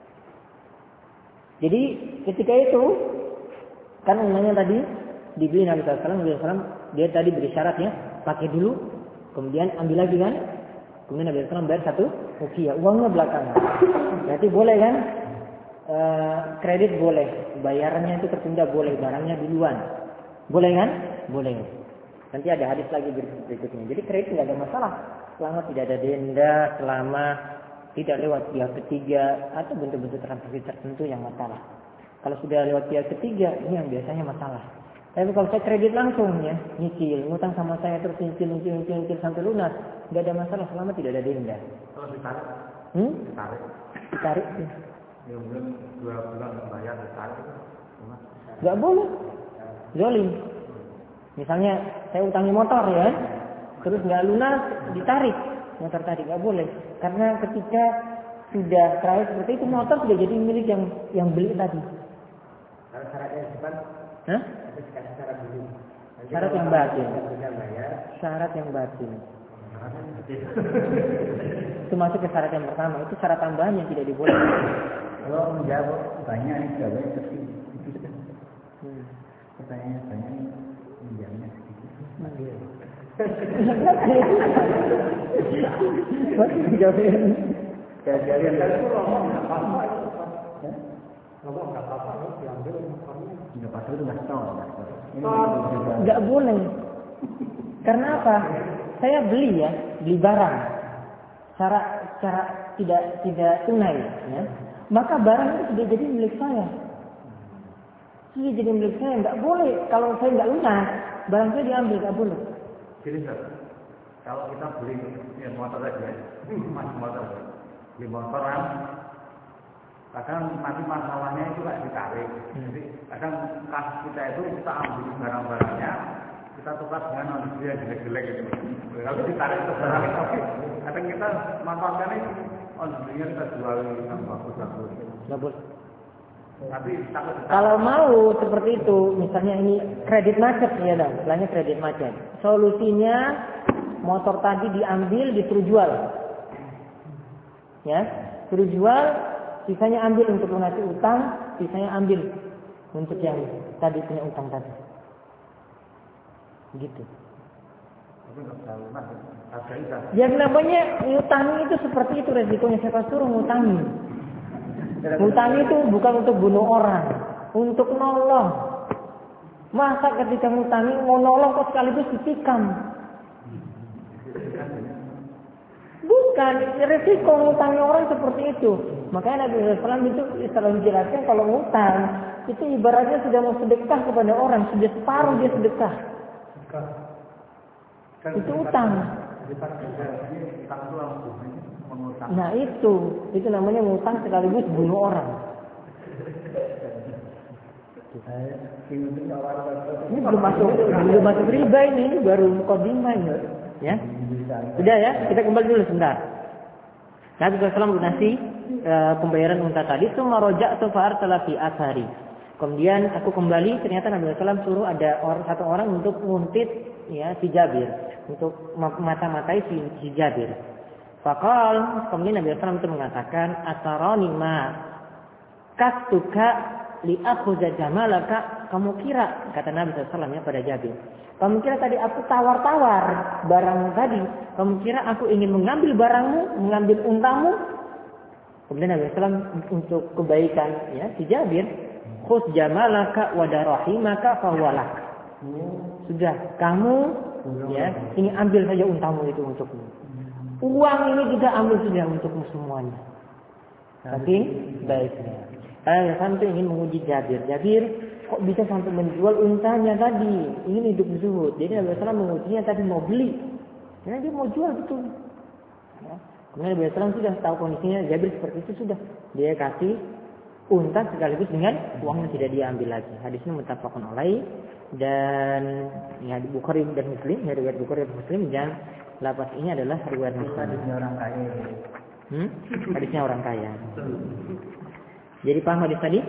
Jadi ketika itu kan umumnya tadi dibeli Nabi sallallahu alaihi wasallam, dia tadi beri syarat ya, pakai dulu, kemudian ambil lagi kan, kemudian Nabi sallallahu alaihi wasallam bayar satu ukiah, uangnya belakangan. Berarti boleh kan? E, kredit boleh, bayarannya itu tertunda boleh, barangnya duluan, boleh kan? Boleh. Nanti ada hadis lagi berikutnya. Jadi kredit nggak ada masalah, selama tidak ada denda, selama tidak lewat pihak ketiga atau bentuk-bentuk transaksi tertentu yang masalah. Kalau sudah lewat pihak ketiga, ini yang biasanya masalah. Tapi kalau saya kredit langsung ya, nyicil, ngutang sama saya terus nyicil, nyicil, nyicil, nyicil sampai lunas, nggak ada masalah selama tidak ada denda.
Kalau ditarik
Hmm?
Ditarik.
Ditarik.
Ya mungkin dua bulan bayar ditarik.
Nggak boleh. Zolim. Misalnya saya utangi motor ya, terus nggak lunas, ditarik motor tadi, nggak boleh. Karena ketika sudah terakhir seperti itu, motor sudah jadi milik yang yang beli tadi.
Kalau syaratnya bukan,
Hah?
ada syarat dulu.
Syarat yang batin.
Bisa bayar.
Syarat yang batin. Itu masuk ke syarat yang pertama. Itu syarat tambahan yang tidak dibolehkan.
Kalau menjawab banyak nih jawabnya seperti
Hmm.
pertanyaannya banyak nih menjawabnya sedikit.
Masih jawabnya.
Jadi yang tadi
Ngomong nggak apa-apa, diambil motornya.
nggak pas itu nggak tahu.
Nggak boleh. Karena apa? Saya beli ya, beli barang secara secara tidak tidak tunai, ya. Maka barang itu sudah jadi milik saya. Sudah jadi milik saya, nggak boleh. Kalau saya nggak lunas, barang saya diambil, nggak boleh.
Jadi kalau kita beli ya, motor aja, mas motor, beli motoran, kadang nanti masalahnya itu kayak ditarik. Jadi kadang kas kita itu kita ambil barang-barangnya, kita tukar dengan ondisi yang jelek-jelek gitu. Kalau ditarik itu barangnya, tapi kadang kita manfaatkan itu ondisinya kita jual yang bagus-bagus.
Nggak boleh.
Tapi takut
Kalau mau seperti itu, misalnya ini kredit macet ya dong, istilahnya kredit macet. Solusinya motor tadi diambil, disuruh jual, ya, suruh jual, sisanya ambil untuk lunasi utang, sisanya ambil untuk yang tadi punya utang tadi, gitu.
tapi nggak tahu mas, harga itu.
Yang namanya ngutangi itu seperti itu resikonya. Siapa suruh ngutangi? Ngutangi itu bukan untuk bunuh orang, untuk nolong. Masa ketika ngutangi mau nolong kok sekaligus ditikam? Bukan, resiko ngutangi orang seperti itu. Makanya Nabi Muhammad shallallahu alaihi wasallam itu selalu menjelaskan kalau ngutang itu ibaratnya sudah mau sedekah kepada orang, sudah separuh dia sedekah. Itu utang. Nah itu, itu namanya ngutang sekaligus bunuh orang. Ini belum masuk, belum masuk riba ini, ini baru mukadimah ini, ya. Sudah ya, kita kembali dulu sebentar. Nabi shallallahu alaihi wasallam lunasi e, pembayaran unta tadi, summa raja'tu fa arsala fi athari. Kemudian aku kembali, ternyata Nabi shallallahu alaihi wasallam suruh ada orang, satu orang untuk nguntit ya si Jabir, untuk mata-matai si, si Jabir. Fakal, kemudian Nabi shallallahu alaihi wasallam itu mengatakan, asaroni ma kastuka li akhudha jamalaka. Kamu kira, kata Nabi shallallahu alaihi wasallam ya pada Jabir, kamu kira tadi aku tawar-tawar barangmu tadi, kamu kira aku ingin mengambil barangmu, mengambil untamu? Kemudian Nabi shallallahu alaihi wasallam untuk kebaikan ya si Jabir, khudh jamalaka wa darahimaka fawalak. Sudah, kamu ya ini ambil saja untamu itu untukmu. Uang ini kita ambil sudah untukmu semuanya. Tapi baiknya. Saya sampai ingin menguji Jabir. Jabir kok bisa sampai menjual untanya tadi? Ingin hidup zuhud. Jadi Nabi shallallahu alaihi wasallam mengujinya tadi mau beli. Karena dia mau jual betul. Ya. Kemudian Nabi shallallahu alaihi wasallam sudah tahu kondisinya Jabir seperti itu sudah. Dia kasih unta sekaligus dengan uang yang tidak diambil lagi. Hadisnya muttafaqun alaih dan ya di Bukhari dan Muslim, ya riwayat Bukhari dan Muslim, dan lapas ini adalah riwayat Muslim.
Hadisnya orang kaya.
Hmm? Hadisnya orang kaya. Jadi paham hadis tadi?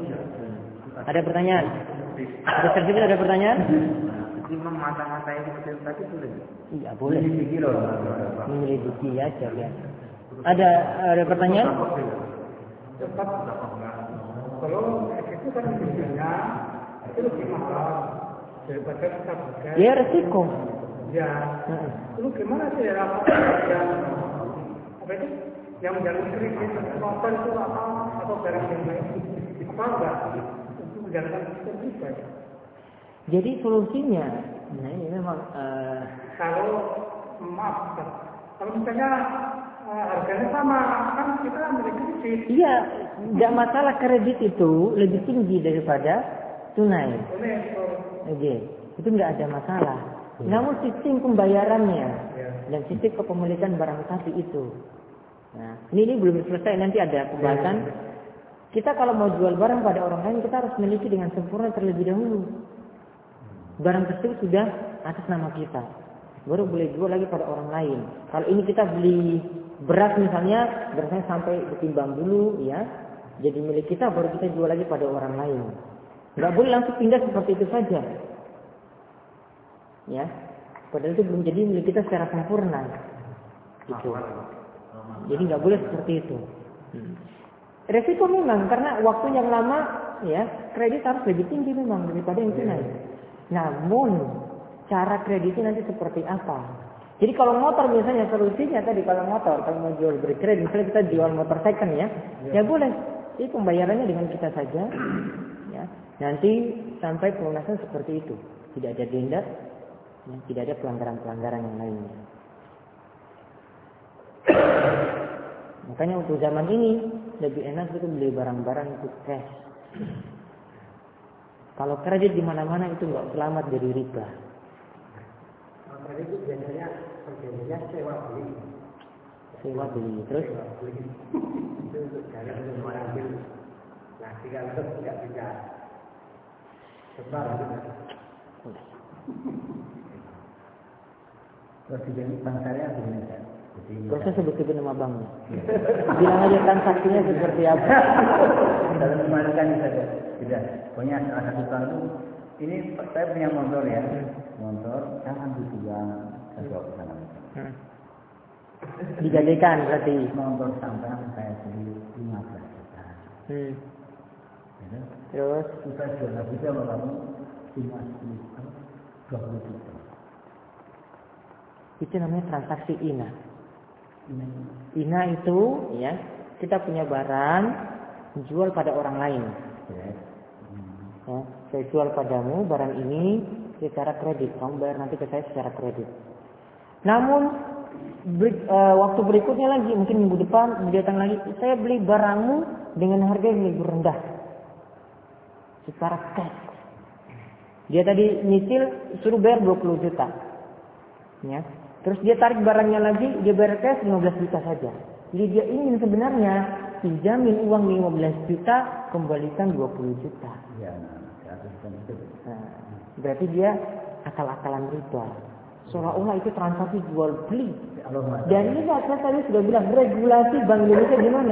Ada pertanyaan? Ada sertifikat, ada pertanyaan?
Imam mata-mata itu betul tadi boleh.
Iya boleh.
Menyelidiki loh.
Menyelidiki aja ya. Ada ada pertanyaan?
Cepat. Kalau itu kan biasanya itu lebih mahal daripada kita pakai.
Ya resiko.
Ya. Lu gimana sih ya apa yang apa itu yang menjalin kredit nonton itu apa atau barang yang lain apa enggak itu menjalankan sistem riba.
Jadi solusinya, nah ini memang uh,
kalau maaf kalau misalnya uh, harganya sama kan kita memiliki kredit.
Iya, tidak masalah kredit itu lebih tinggi daripada tunai. Oke, itu nggak ada masalah. Namun sistem pembayarannya dan sistem kepemilikan barang tadi itu Nah, ini, ini belum selesai, nanti ada pembahasan. Kita kalau mau jual barang pada orang lain, kita harus miliki dengan sempurna terlebih dahulu. Barang tersebut sudah atas nama kita, baru boleh jual lagi pada orang lain. Kalau ini kita beli beras misalnya, berasnya sampai ditimbang dulu, ya, jadi milik kita, baru kita jual lagi pada orang lain. Nggak boleh langsung pindah seperti itu saja, ya. Padahal itu belum jadi milik kita secara sempurna, gitu. Jadi nggak boleh seperti itu. Hmm. Resiko memang karena waktu yang lama, ya, kredit harus lebih tinggi memang daripada yang tunai. Namun cara kreditnya nanti seperti apa? Jadi kalau motor misalnya solusinya tadi kalau motor kalau mau jual berkredit, misalnya kita jual motor second ya, ya, ya boleh. Jadi pembayarannya dengan kita saja, ya. Nanti sampai pelunasan seperti itu, tidak ada denda, ya, tidak ada pelanggaran-pelanggaran yang lainnya. Makanya untuk zaman ini lebih enak itu beli barang-barang itu cash. Kalau kredit di mana-mana itu nggak selamat dari riba.
Kalau kredit itu biasanya perjanjiannya sewa beli.
Sewa beli, terus?
Sewa beli. Itu untuk cara untuk mengambil. Nah, jika itu tidak bisa sebar. Terus di bank syariah begini kan?
Gak usah sebut-sebut nama banknya. Bilang aja transaksinya seperti apa.
Dalam kemarin saja. Tidak. Pokoknya salah satu tahun itu, ini saya punya motor ya. Motor, jangan dijual. Saya bawa ke sana. Hmm.
Dijadikan berarti.
Motor sampai saya beli lima belas juta.
Hmm.
Ya,
terus?
Saya jual lagi sama kamu lima puluh juta.
Itu namanya transaksi ina. Ina itu ya kita punya barang jual pada orang lain. Ya, saya jual padamu barang ini secara kredit, kamu bayar nanti ke saya secara kredit. Namun ber, uh, waktu berikutnya lagi mungkin minggu depan datang lagi, saya beli barangmu dengan harga yang lebih rendah secara cash. Dia tadi nyicil suruh bayar dua puluh juta, ya. Terus dia tarik barangnya lagi, dia bayar cash lima belas juta saja. Jadi dia ingin sebenarnya pinjamin uang lima belas juta, kembalikan dua puluh juta.
Ya, nah,
berarti dia akal-akalan riba. Seolah-olah itu transaksi jual beli. Dan ini saya tadi sudah bilang regulasi Bank Indonesia gimana?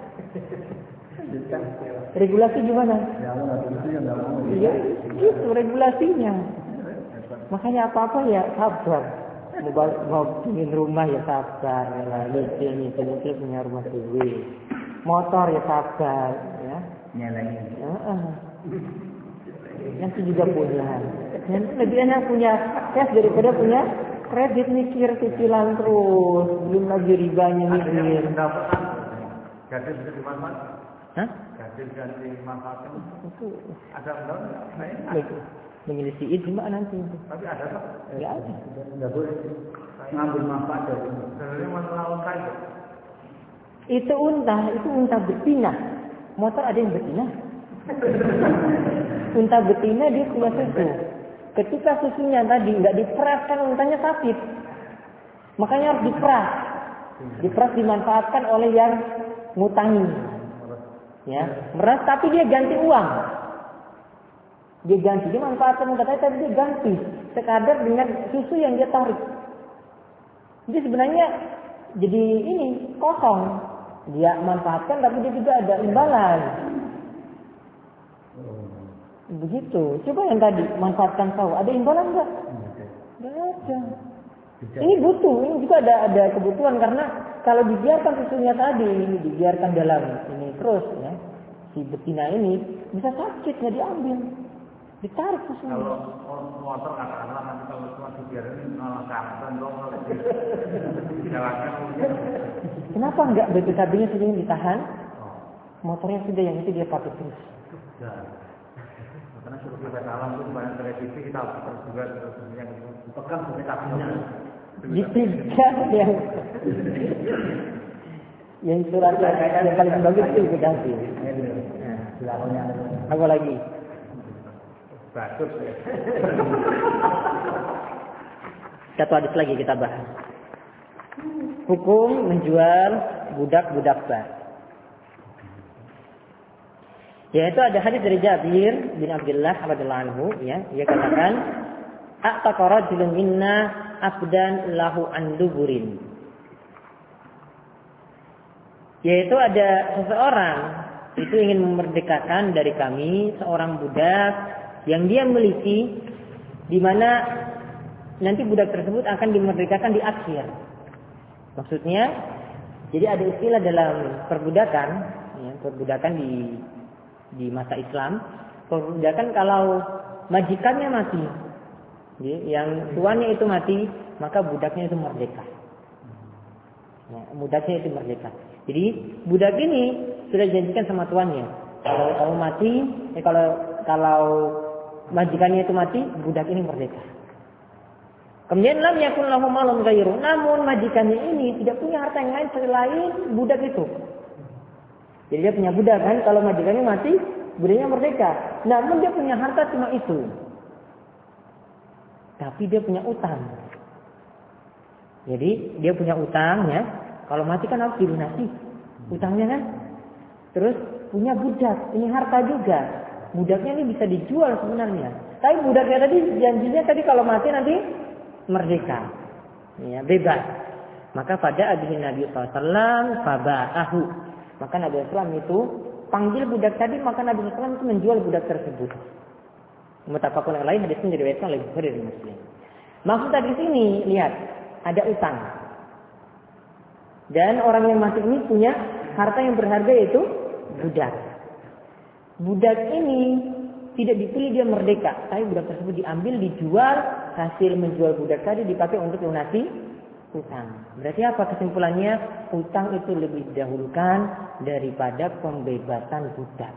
Regulasi gimana? Iya, itu regulasinya. Makanya apa-apa ya sabar. Mau, mau bikin rumah ya sabar, ya, nyicil nyicil nyicil punya rumah sendiri, motor ya sabar, ya.
Nyalain.
Ya, uh. Nanti juga punya. Nanti lebih enak punya cash daripada punya kredit, mikir cicilan terus, belum lagi ribanya mikir.
Gadis bisa dimanfaatkan?
Hah?
Gadis ganti manfaatkan?
Itu
ada enggak?
Menyelisih ijma nanti.
Tapi ada tak?
Enggak ada.
Enggak boleh ngambil manfaat dari itu. Sebenarnya masalah unta itu.
Itu unta, itu unta betina. Motor ada yang betina. Unta betina dia punya susu. Ketika susunya tadi nggak diperas kan untanya sakit. Makanya harus diperas. Diperas dimanfaatkan oleh yang ngutangi. Ya, meras tapi dia ganti uang. Dia ganti, dia manfaatkan katanya tapi dia ganti sekadar dengan susu yang dia tarik. Jadi sebenarnya jadi ini kosong. Dia manfaatkan tapi dia juga ada imbalan. Begitu. Coba yang tadi manfaatkan sawo, ada imbalan enggak? Enggak ada. Ini butuh, ini juga ada ada kebutuhan karena kalau dibiarkan susunya tadi ini dibiarkan dalam ini terus ya, si betina ini bisa sakit nggak diambil, ditarik susunya.
Kalau motor katakanlah nanti kalau cuma dibiarin malah kapan dong kalau dijalankan.
Kenapa enggak B P K B-nya sudah ditahan? Motornya sudah yang itu dia pakai terus.
Ya. Karena suruh kita alam itu banyak televisi kita harus juga sebenarnya dipegang B P K B-nya.
Dipegang yang yang surat yang paling bagus itu B P K B. Nah, apa lagi?
Bagus ya.
Satu hadis lagi kita bahas. hukum menjual budak-budak bar. Yaitu ada hadis dari Jabir bin Abdullah radhiyallahu anhu, ya, dia katakan, "A'taqa rajulun minna abdan lahu an duburin." Yaitu ada seseorang itu ingin memerdekakan dari kami seorang budak yang dia miliki, di mana nanti budak tersebut akan dimerdekakan di akhir. Maksudnya, jadi ada istilah dalam perbudakan, ya, perbudakan di di masa Islam, perbudakan kalau majikannya mati, ya, yang tuannya itu mati, maka budaknya itu merdeka. Ya, budaknya itu merdeka. Jadi budak ini sudah dijanjikan sama tuannya, kalau kalau mati, eh, kalau kalau majikannya itu mati, budak ini merdeka. Kemudian lam yakun lahu malun ghairu, namun majikannya ini tidak punya harta yang lain selain budak itu. Jadi dia punya budak kan, kalau majikannya mati, budaknya merdeka. Namun dia punya harta cuma itu. Tapi dia punya utang. Jadi dia punya utang, ya. Kalau mati kan harus dilunasi utangnya kan. Terus punya budak, ini harta juga. Budaknya ini bisa dijual sebenarnya. Tapi budaknya tadi janjinya tadi kalau mati nanti merdeka, ya, bebas. Maka pada abihin Nabi shallallahu alaihi wasallam faba'ahu. Maka Nabi shallallahu alaihi wasallam itu panggil budak tadi, maka Nabi shallallahu alaihi wasallam itu menjual budak tersebut. Muttafaqun alaih, hadisnya diriwayatkan oleh Bukhari dan Muslim. Maksud tadi sini, lihat, ada utang. Dan orang yang mati ini punya harta yang berharga, yaitu budak. Budak ini tidak dipilih dia merdeka, tapi budak tersebut diambil, dijual, hasil menjual budak tadi dipakai untuk lunasi utang. Berarti apa kesimpulannya? Utang itu lebih didahulukan daripada pembebasan budak.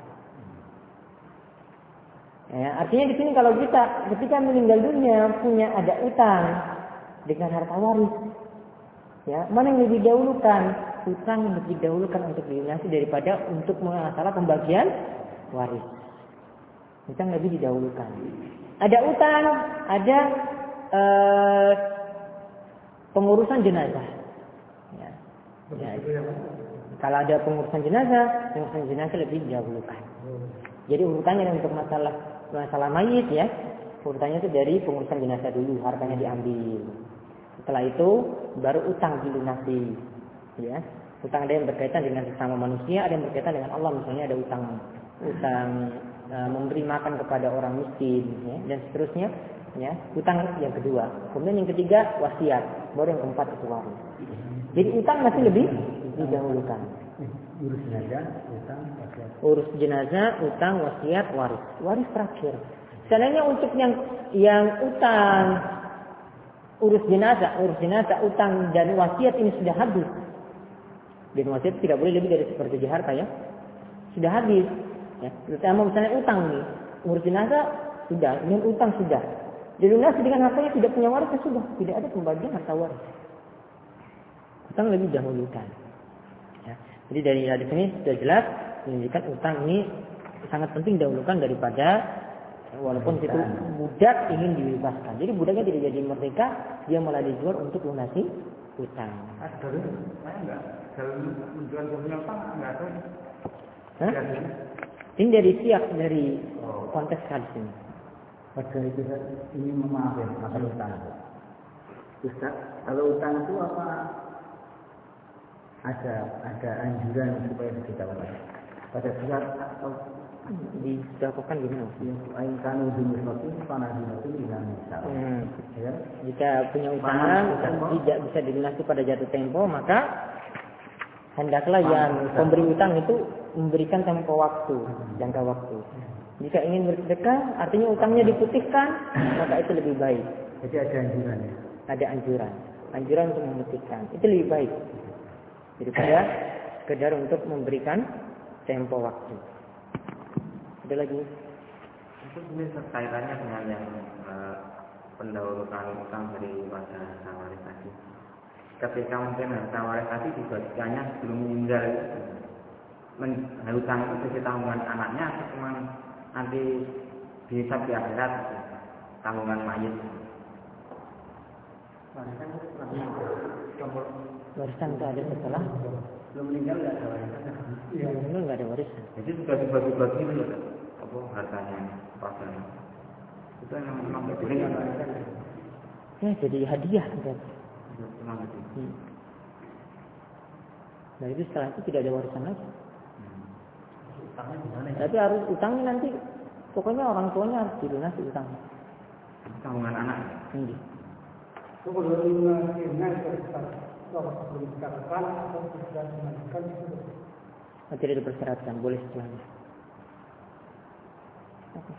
Ya, artinya di sini kalau kita ketika meninggal dunia punya ada utang dengan harta waris, ya, mana yang lebih didahulukan? Utang lebih didahulukan untuk dilunasi daripada untuk masalah pembagian waris. Utang lebih didahulukan. Ada utang, ada eh, pengurusan jenazah. Ya. Ya. Kalau ada pengurusan jenazah, pengurusan jenazah lebih didahulukan. Jadi urutannya untuk masalah masalah mayit, ya, urutannya itu dari pengurusan jenazah dulu, hartanya diambil. Setelah itu baru utang dilunasi. Ya. Utang ada yang berkaitan dengan sesama manusia, ada yang berkaitan dengan Allah. Misalnya ada utang utang memberi makan kepada orang miskin, ya, dan seterusnya, ya, utang yang kedua. Kemudian yang ketiga wasiat, baru yang keempat itu waris. Jadi utang masih lebih didahulukan.
Urus jenazah, utang, wasiat.
Urus jenazah, utang, wasiat, waris. Waris terakhir. Seandainya untuk yang yang utang, urus jenazah, urus jenazah, utang dan wasiat ini sudah habis. Dan wasiat tidak boleh lebih dari sepertiga harta, ya. Sudah habis. Ya, terutama misalnya utang nih, urus jenazah sudah, dengan utang sudah, dilunasi dengan hartanya, tidak punya waris, sudah, tidak ada pembagian harta waris. Utang lebih dahulukan. Ya, jadi dari hadis ini sudah jelas menunjukkan utang ini sangat penting dahulukan daripada walaupun itu budak ingin dibebaskan. Jadi budaknya tidak jadi merdeka, dia malah dijual untuk lunasi utang.
Ada saya enggak dalam menjual punya utang enggak ada.
Hah? Ini dari siap dari konteks hadis ini.
Pada itu ini memaafkan masalah utang. Ustaz, kalau utang itu apa ada ada anjuran supaya diketahui? Pada saat atau
dilakukan gimana?
Ain kanu dimusnati panah dinati dengan misal.
Hmm.
Ya.
Jika punya utang tidak bisa dilunasi pada jatuh tempo, maka hendaklah yang pemberi utang itu memberikan tempo waktu, jangka waktu. Jika ingin bersedekah, artinya utangnya diputihkan, maka itu lebih baik.
Jadi ada anjuran, ya?
Ada anjuran, anjuran untuk memutihkan. Itu lebih baik daripada sekedar untuk memberikan tempo waktu. Ada lagi?
Itu sebenarnya kaitannya dengan yang uh, pendahuluan utang dari pada waris tadi. Ketika mungkin harta waris tadi dibagikannya sebelum meninggal, men, hutang itu jadi tanggungan anaknya atau cuma nanti dihisab di akhirat tanggungan mayit.
Warisan itu ada setelah
belum meninggal nggak ada warisan.
Iya, meninggal nggak ada warisan.
Jadi sudah dibagi-bagi dulu kan? Apa hartanya, pasarnya? Itu yang memang berbeda kan?
Ya, jadi hadiah kan.
Memang betul.
Hmm. Nah itu setelah itu tidak ada warisan lagi.
Utangnya gimana ya?
Tapi harus utangnya nanti, pokoknya orang tuanya harus dilunasi utangnya.
Tanggungan anak.
Ini.
Itu kalau lunasinya kalau sebelum dikatakan atau sudah dimajukan itu
Nah, tidak dipersyaratkan, boleh setelahnya. Oke.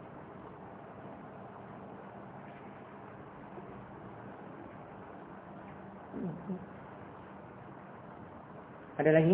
Ada lagi?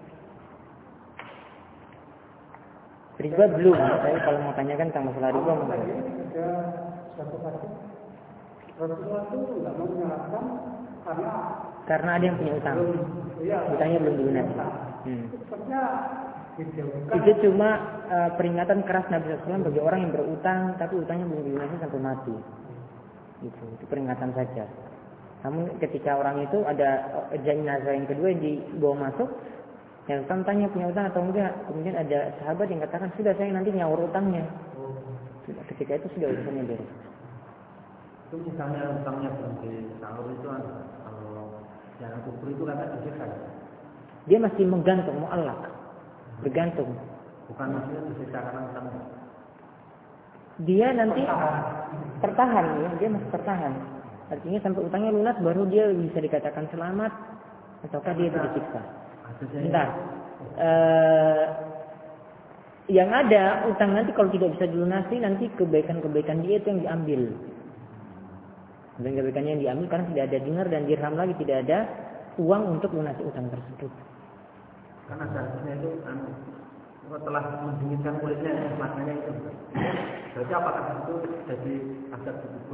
Riba belum. Saya kalau mau tanyakan tentang masalah riba mau.
ada suatu kasus Rasulullah itu tidak mau menyalahkan karena
Karena ada yang punya utang.
ya,
Utangnya belum dilunasi. Hmm.
sepertinya dijauhkan.
Itu cuma uh, peringatan keras Nabi shallallahu alaihi wasallam bagi orang yang berutang tapi utangnya belum dilunasi sampai mati. Itu, itu peringatan saja. Namun ketika orang itu ada jenazah yang kedua yang dibawa masuk, yang tanya punya utang atau enggak, kemudian ada sahabat yang katakan sudah saya nanti nyaur utangnya. Sudah, ketika itu sudah urusannya beres.
Itu misalnya utangnya berhenti sahur itu kan kalau yang kubur itu kan disiksa.
Dia masih menggantung mu'allaq. Bergantung.
Bukan maksudnya disiksa karena utangnya.
Dia nanti tertahan ya, dia masih tertahan. Artinya sampai utangnya lunas baru dia bisa dikatakan selamat ataukah dia disiksa. Bentar. Eh, yang ada utang nanti kalau tidak bisa dilunasi nanti kebaikan-kebaikan dia itu yang diambil. Dan kebaikannya yang diambil karena tidak ada dinar dan dirham lagi, tidak ada uang untuk lunasi utang tersebut.
Karena seharusnya itu setelah mendinginkan kulitnya maknanya itu. Berarti apakah itu jadi aset kubur?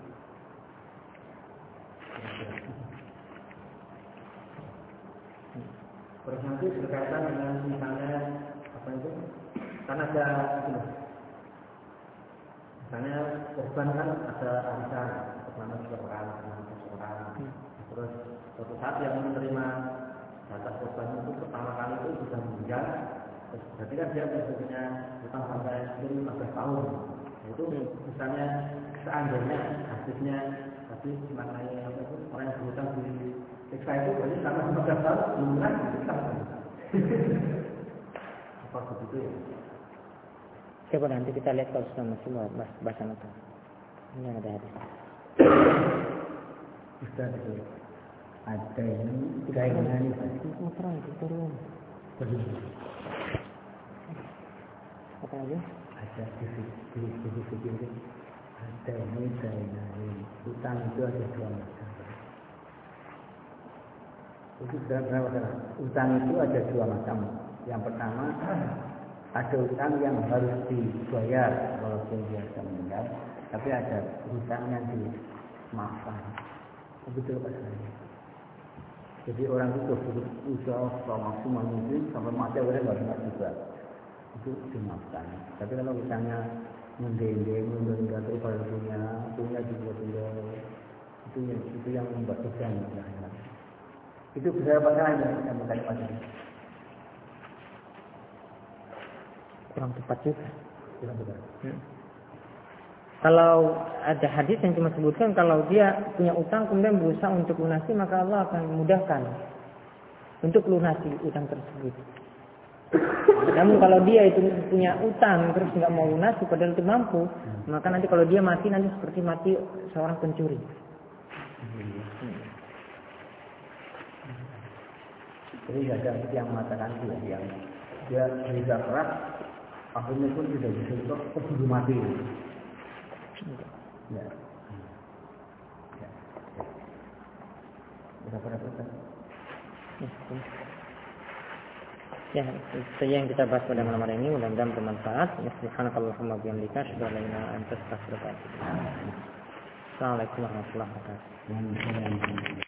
Terus nanti berkaitan dengan misalnya apa itu? Kan ada itu, misalnya korban kan ada arisan kemana seorang, kemana seorang. Terus suatu saat yang menerima data korban itu pertama kali itu sudah meninggal. Terus berarti kan dia punya utang sampai lima belas tahun. Itu misalnya seandainya hadisnya tapi maknanya apa itu orang yang berutang di siksa itu berarti sama lima belas tahun belum kan siksa. Apa begitu ya?
Coba nanti kita lihat kalau sudah masih bahas bahasa utang. Ini yang ada hadis.
Ustaz itu ada yang kaitannya ini
Mau terang itu turun. Apa lagi?
ada di sisi kiri ada ini kaitannya utang itu ada dua macam. Itu berapa salah? Utang itu ada dua macam. Yang pertama ada utang yang harus dibayar walaupun dia sudah meninggal, tapi ada utang yang dimaafkan. Betul Pak saya. Jadi orang itu berusaha semaksimal mungkin sampai mati orang nggak bisa juga itu dimaafkan. Tapi kalau utangnya mendendeng, menunda terus kalau punya punya juga punya itu yang itu yang membuat beban. Itu bisa apa saja yang berkait pada
Kurang tepat juga.
kurang benar.
Hmm. Kalau ada hadis yang cuma sebutkan kalau dia punya utang kemudian berusaha untuk lunasi maka Allah akan memudahkan untuk lunasi utang tersebut. Namun kalau dia itu punya utang terus nggak mau lunasi padahal itu mampu, maka nanti kalau dia mati nanti seperti mati seorang pencuri.
Jadi ada yang mengatakan itu yang dia berusaha keras akhirnya pun tidak bisa untuk keburu mati. Ya. Ya. Berapa-berapa kan?
Ya, itu saja yang kita bahas pada malam hari ini. Mudah-mudahan bermanfaat. Ya, subhanakallahumma wa bihamdika asyhadu an la ilaha illa anta astaghfiruka wa atubu ilaik. Assalamualaikum warahmatullahi wabarakatuh.